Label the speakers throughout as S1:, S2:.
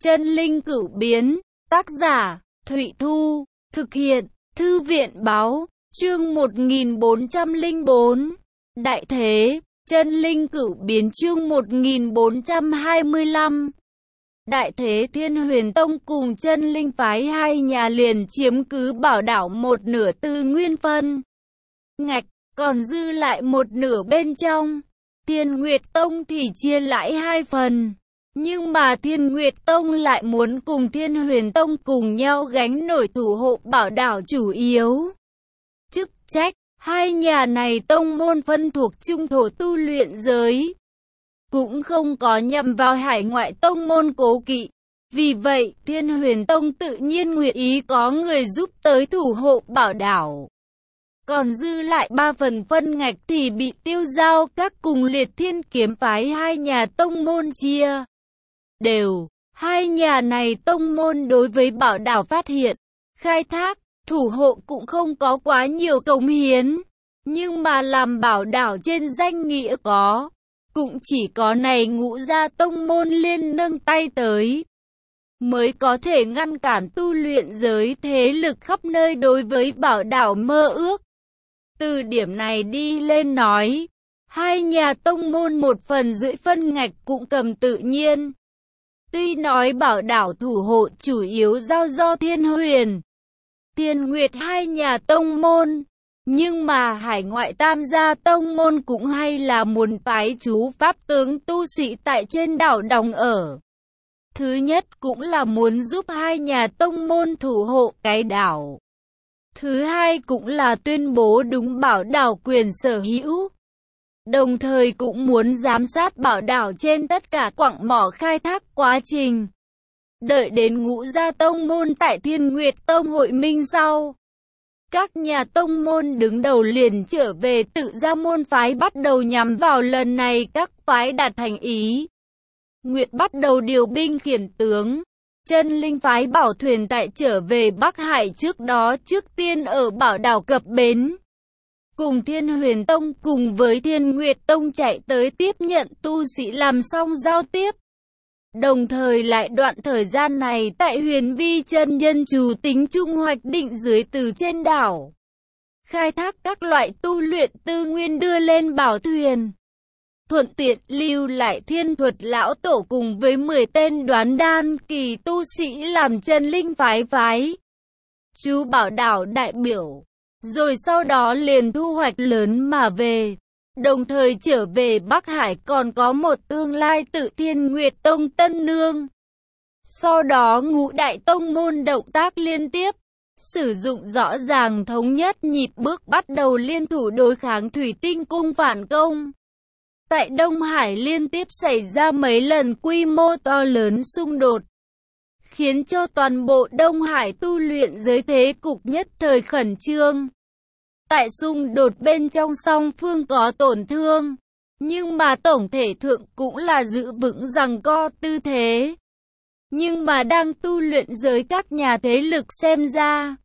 S1: Chân linh cửu biến, tác giả, Thụy Thu, thực hiện, Thư viện báo, chương 1404, Đại Thế, chân linh cửu biến chương 1425. Đại Thế Thiên Huyền Tông cùng chân linh phái hai nhà liền chiếm cứ bảo đảo một nửa tư nguyên phân ngạch, còn dư lại một nửa bên trong. Thiên Nguyệt Tông thì chia lại hai phần. Nhưng mà Thiên Nguyệt Tông lại muốn cùng Thiên Huyền Tông cùng nhau gánh nổi thủ hộ bảo đảo chủ yếu. Chức trách, hai nhà này tông môn phân thuộc trung thổ tu luyện giới. Cũng không có nhằm vào hải ngoại tông môn cố kỵ. Vì vậy, Thiên Huyền Tông tự nhiên nguyện ý có người giúp tới thủ hộ bảo đảo. Còn dư lại 3 phần phân ngạch thì bị Tiêu Giao các cùng Liệt Thiên kiếm phái hai nhà tông môn chia đều. Hai nhà này tông môn đối với bảo đảo phát hiện, khai thác, thủ hộ cũng không có quá nhiều cống hiến. Nhưng mà làm bảo đảo trên danh nghĩa có, cũng chỉ có này Ngũ gia tông môn liên nâng tay tới, mới có thể ngăn cản tu luyện giới thế lực khắp nơi đối với bảo đảo mơ ước. Từ điểm này đi lên nói, hai nhà tông môn 1/10 phân ngạch cũng cầm tự nhiên. Tuy nói bảo đảo thủ hộ chủ yếu giao do Thiên Huyền, Thiên Nguyệt hai nhà tông môn, nhưng mà hải ngoại tam gia tông môn cũng hay là muốn phái chú pháp tướng tu sĩ tại trên đảo đóng ở. Thứ nhất cũng là muốn giúp hai nhà tông môn thủ hộ cái đảo. Thứ hai cũng là tuyên bố đúng bảo đảo quyền sở hữu. Đồng thời cũng muốn giám sát bảo đảo trên tất cả quặng mỏ khai thác quá trình. Đợi đến Ngũ gia tông môn tại Thiên Nguyệt Tông hội minh sau, các nhà tông môn đứng đầu liền trở về tự ra môn phái bắt đầu nhắm vào lần này các phái đạt thành ý. Nguyệt bắt đầu điều binh khiển tướng. Chân linh phái bảo thuyền tại trở về Bắc Hải trước đó trước tiên ở bảo đảo cập bến. Cùng Thiên Huyền Tông cùng với Thiên Nguyệt Tông chạy tới tiếp nhận tu sĩ làm xong giao tiếp. Đồng thời lại đoạn thời gian này tại Huyền Vi chân nhân chủ tính trung hoạch định dưới từ trên đảo. Khai thác các loại tu luyện tư nguyên đưa lên bảo thuyền. Thuận tiện lưu lại Thiên Thuật lão tổ cùng với 10 tên đoán đan kỳ tu sĩ làm chân linh phái. Chú bảo đảo đại biểu. Rồi sau đó liền thu hoạch lớn mà về. Đồng thời trở về Bắc Hải còn có một tương lai tự Thiên Nguyệt Tông tân nương. Sau đó ngũ đại tông môn động tác liên tiếp. Sử dụng rõ ràng thống nhất nhịp bước bắt đầu liên thủ đối kháng Thủy Tinh Cung phản công. Tại Đông Hải liên tiếp xảy ra mấy lần quy mô to lớn xung đột, khiến cho toàn bộ Đông Hải tu luyện giới thế cục nhất thời khẩn trương. Tại xung đột bên trong song phương có tổn thương, nhưng mà tổng thể thượng cũng là giữ vững giằng co tư thế. Nhưng mà đang tu luyện giới các nhà thế lực xem ra,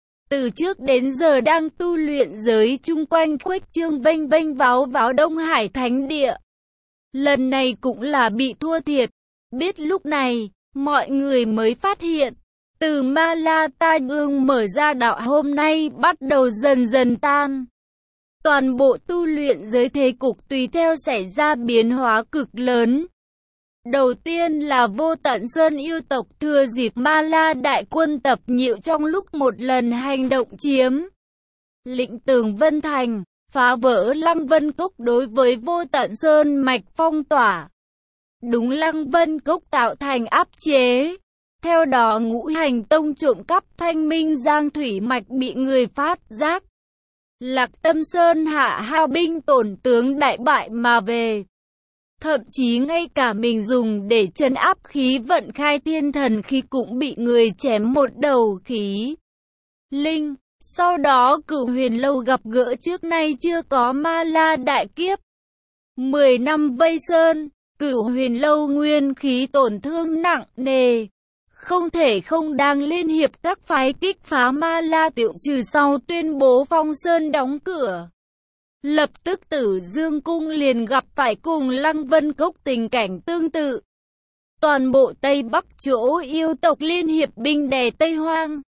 S1: từ trước đến giờ đang tu luyện giới chung quanh khuếch trương vênh vênh váo váo Đông Hải thánh địa. Lần này cũng là bị thua thiệt. Biết lúc này, mọi người mới phát hiện, từ Ma La Ta Ương mở ra đạo hôm nay bắt đầu dần dần tan. Toàn bộ tu luyện giới thế cục tùy theo xảy ra biến hóa cực lớn. Đầu tiên là Vô Tận Sơn yêu tộc thừa dịp Ma La đại quân tập nhiệu trong lúc một lần hành động chiếm lĩnh Tường Vân Thành, phá vỡ Lăng Vân Cốc đối với Vô Tận Sơn mạch phong tỏa. Đúng Lăng Vân Cốc tạo thành áp chế. Theo đó Ngũ Hành Tông trộm cắp Thanh Minh Giang Thủy mạch bị người phát giác. Lạc Tâm Sơn hạ hao binh tổn tướng đại bại mà về. Thậm chí ngay cả mình dùng để trấn áp khí vận khai thiên thần khí cũng bị người chém một đầu khí linh. Sau đó Cửu Huyền Lâu gặp gỡ trước nay chưa có Ma La đại kiếp. 10 năm vây sơn, Cửu Huyền Lâu nguyên khí tổn thương nặng nề. Không thể không đang liên hiệp các phái kích phá Ma La Tiệu trừ sau tuyên bố Phong Sơn đóng cửa. Lập tức Tử Dương Cung liền gặp phải cùng Lăng Vân Cốc tình cảnh tương tự. toàn bộ Tây Bắc chỗ yêu tộc liên hiệp binh đè Tây Hoang,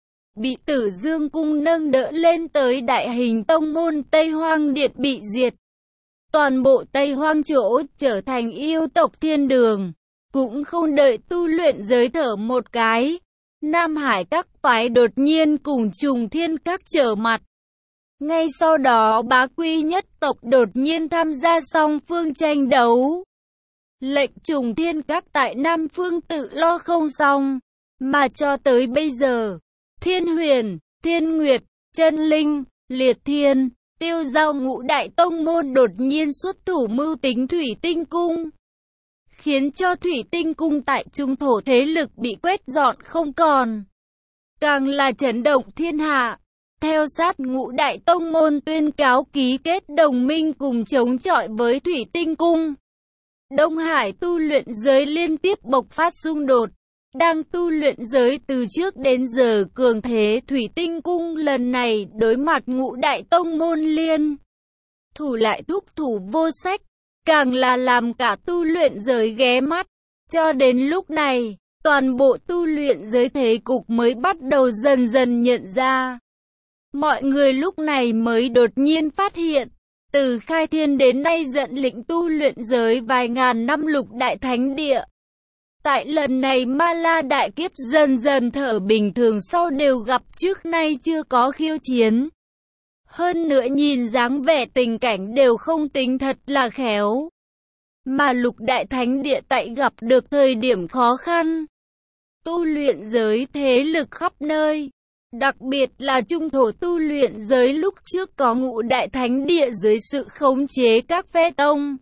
S1: bị Tử Dương Cung nâng đỡ lên tới đại hình tông môn Tây Hoang Điện bị diệt. Toàn bộ Tây Hoang chỗ trở thành yêu tộc thiên đường, cũng không đợi tu luyện giới thở một cái. Nam Hải các phái đột nhiên cùng Trùng Thiên các trở mặt. Ngay sau đó Bá Quy nhất tộc đột nhiên tham gia song phương tranh đấu. Lệnh Trùng Thiên các tại Nam Phương tự lo không xong, mà cho tới bây giờ, Thiên Huyền, Thiên Nguyệt, Chân Linh, Liệt Thiên, Tiêu Giao ngũ đại tông môn đột nhiên xuất thủ mưu tính Thủy Tinh Cung, khiến cho Thủy Tinh Cung tại trung thổ thế lực bị quét dọn không còn, càng là chấn động thiên hạ. Theo sát ngũ đại tông môn tuyên cáo ký kết đồng minh cùng chống chọi với Thủy Tinh Cung. Đông Hải tu luyện giới liên tiếp bộc phát xung đột. Đang tu luyện giới từ trước đến giờ cường thế Thủy Tinh Cung lần này đối mặt ngũ đại tông môn liên thủ lại thúc thủ vô sách, càng là làm cả tu luyện giới ghé mắt. Cho đến lúc này, toàn bộ tu luyện giới thế cục mới bắt đầu dần dần nhận ra. Mọi người lúc này mới đột nhiên phát hiện, từ khai thiên đến nay dẫn lĩnh tu luyện giới vài ngàn năm lục đại thánh địa. Tại lần này Ma La đại kiếp dần dần thở bình thường sau đều gặp trước nay chưa có khiêu chiến. Hơn nữa nhìn dáng vẻ tình cảnh đều không tính thật là khéo. Mà lục đại thánh địa tại gặp được thời điểm khó khăn. Tu luyện giới thế lực khắp nơi. Đặc biệt là trung thổ tu luyện giới lúc trước có ngũ đại thánh địa dưới sự khống chế các phe tông,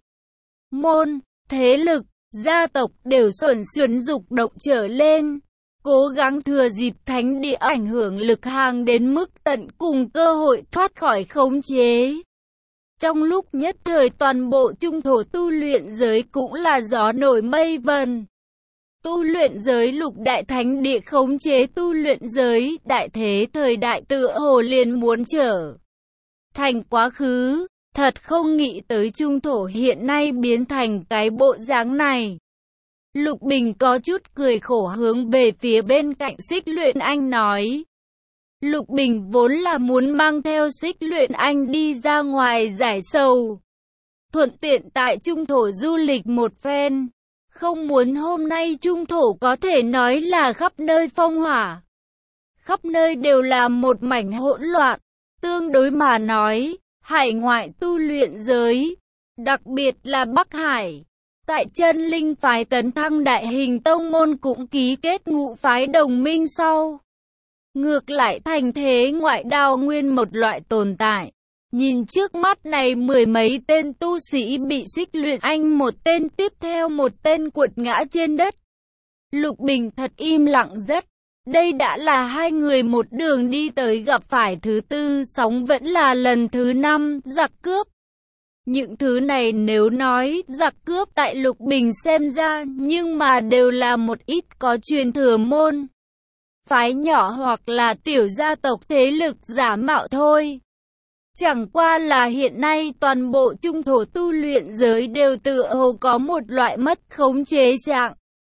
S1: môn, thế lực, gia tộc đều xuẩn dục động trở lên, cố gắng thừa dịp thánh địa ảnh hưởng lực hàng đến mức tận cùng cơ hội thoát khỏi khống chế. Trong lúc nhất thời toàn bộ trung thổ tu luyện giới cũng là gió nổi mây vần. Tu luyện giới lục đại thánh địa khống chế tu luyện giới đại thế thời đại tựa hồ liền muốn trở thành quá khứ. Thật không nghĩ tới trung thổ hiện nay biến thành cái bộ dáng này. Lục Bình có chút cười khổ hướng về phía bên cạnh Xích Luyện Anh nói. Lục Bình vốn là muốn mang theo Xích Luyện Anh đi ra ngoài giải sầu, thuận tiện tại trung thổ du lịch một phen. Không muốn hôm nay trung thổ có thể nói là khắp nơi phong hỏa. Khắp nơi đều là một mảnh hỗn loạn. Tương đối mà nói, hải ngoại tu luyện giới, đặc biệt là Bắc Hải, tại Chân Linh phái tấn thăng đại hình tông môn cũng ký kết ngũ phái đồng minh sau. Ngược lại thành thế ngoại đao nguyên một loại tồn tại. Nhìn trước mắt này mười mấy tên tu sĩ bị Xích Luyện Anh một tên tiếp theo một tên quật ngã trên đất. Lục Bình thật im lặng rất. Đây đã là hai người một đường đi tới gặp phải thứ tư sóng vẫn là lần thứ 5 giặc cướp. Những thứ này nếu nói giặc cướp tại Lục Bình xem ra nhưng mà đều là một ít có truyền thừa môn phái nhỏ hoặc là tiểu gia tộc thế lực giả mạo thôi. Chẳng qua là hiện nay toàn bộ trung thổ tu luyện giới đều tựa hồ có một loại mất khống chế trạng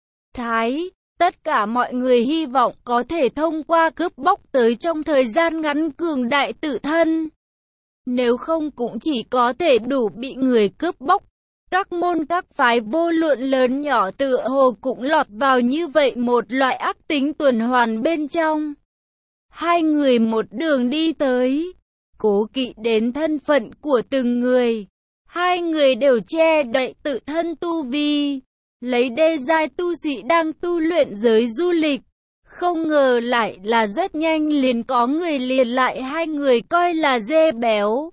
S1: thái. Tất cả mọi người hy vọng có thể thông qua cướp bóc tới trong thời gian ngắn cường đại tự thân. Nếu không cũng chỉ có thể đủ bị người cướp bóc. Các môn các phái vô luận lớn nhỏ tựa hồ cũng lọt vào như vậy một loại ác tính tuần hoàn bên trong. Hai người một đường đi tới, cố kỵ đến thân phận của từng người. Hai người đều che đậy tự thân tu vi, lấy đê giai tu sĩ đang tu luyện giới du lịch. Không ngờ lại là rất nhanh liền có người liền lại hai người coi là dê béo.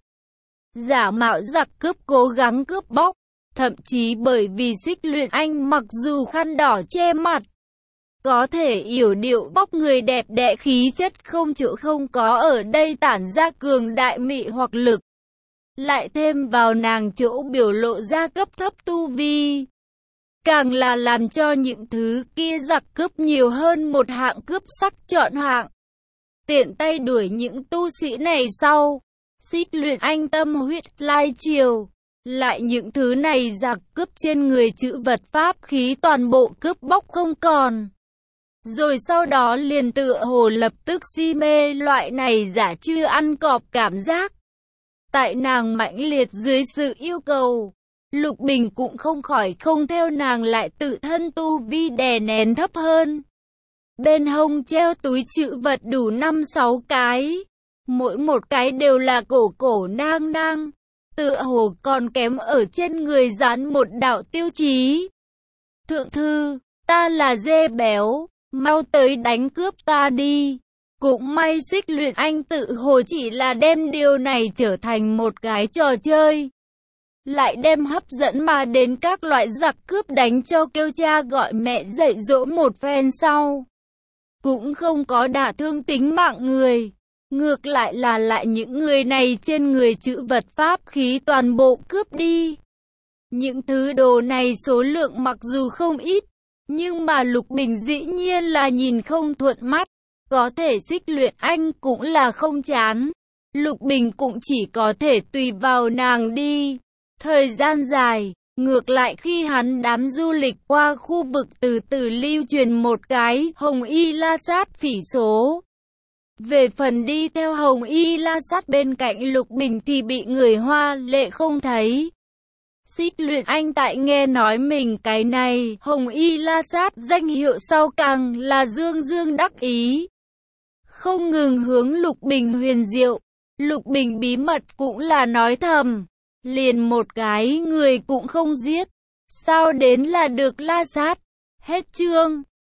S1: Giả mạo giặc cướp cố gắng cướp bóc. Thậm chí bởi vì Xích Luyện Anh mặc dù khăn đỏ che mặt, có thể yểu điệu bóc người đẹp đẽ khí chất không chỗ không có ở đây tản ra cường đại mị hoặc lực. Lại thêm vào nàng chỗ biểu lộ ra cấp thấp tu vi. Càng là làm cho những thứ kia giặc cướp nhiều hơn một hạng cướp sắc chọn hạng. Tiện tay đuổi những tu sĩ này sau. Xích Luyện Anh tâm huyết lai triều. Lại những thứ này giặc cướp trên người chữ vật pháp khí toàn bộ cướp bóc không còn. Rồi sau đó liền tựa hồ lập tức si mê loại này giả chưa ăn cọp cảm giác. Tại nàng mãnh liệt dưới sự yêu cầu, Lục Bình cũng không khỏi không theo nàng lại tự thân tu vi đè nén thấp hơn. Bên hông treo túi trữ vật đủ 5-6 cái. Mỗi một cái đều là cổ cổ nang nang. Tựa hồ còn kém ở trên người dán một đạo tiêu chí. Thượng thư, ta là dê béo, mau tới đánh cướp ta đi. Cũng may Xích Luyện Anh tự hồ chỉ là đem điều này trở thành một cái trò chơi. Lại đem hấp dẫn mà đến các loại giặc cướp đánh cho kêu cha gọi mẹ dạy dỗ một phen sau. Cũng không có đả thương tính mạng người. Ngược lại là lại những người này trên người chữ vật pháp khí toàn bộ cướp đi. Những thứ đồ này số lượng mặc dù không ít, nhưng mà Lục Bình dĩ nhiên là nhìn không thuận mắt. Có thể Xích Luyện Anh cũng là không chán. Lục Bình cũng chỉ có thể tùy vào nàng đi. Thời gian dài, ngược lại khi hắn đám du lịch qua khu vực từ từ lưu truyền một cái Hồng Y La Sát phỉ số. Về phần đi theo Hồng Y La Sát bên cạnh Lục Bình thì bị người Hoa lệ không thấy. Xích Luyện Anh tại nghe nói mình cái này Hồng Y La Sát danh hiệu sau càng là dương dương đắc ý. Không ngừng hướng Lục Bình huyền diệu. Lục Bình bí mật cũng là nói thầm. Liền một cái người cũng không giết. Sao đến là được La Sát. Hết chương.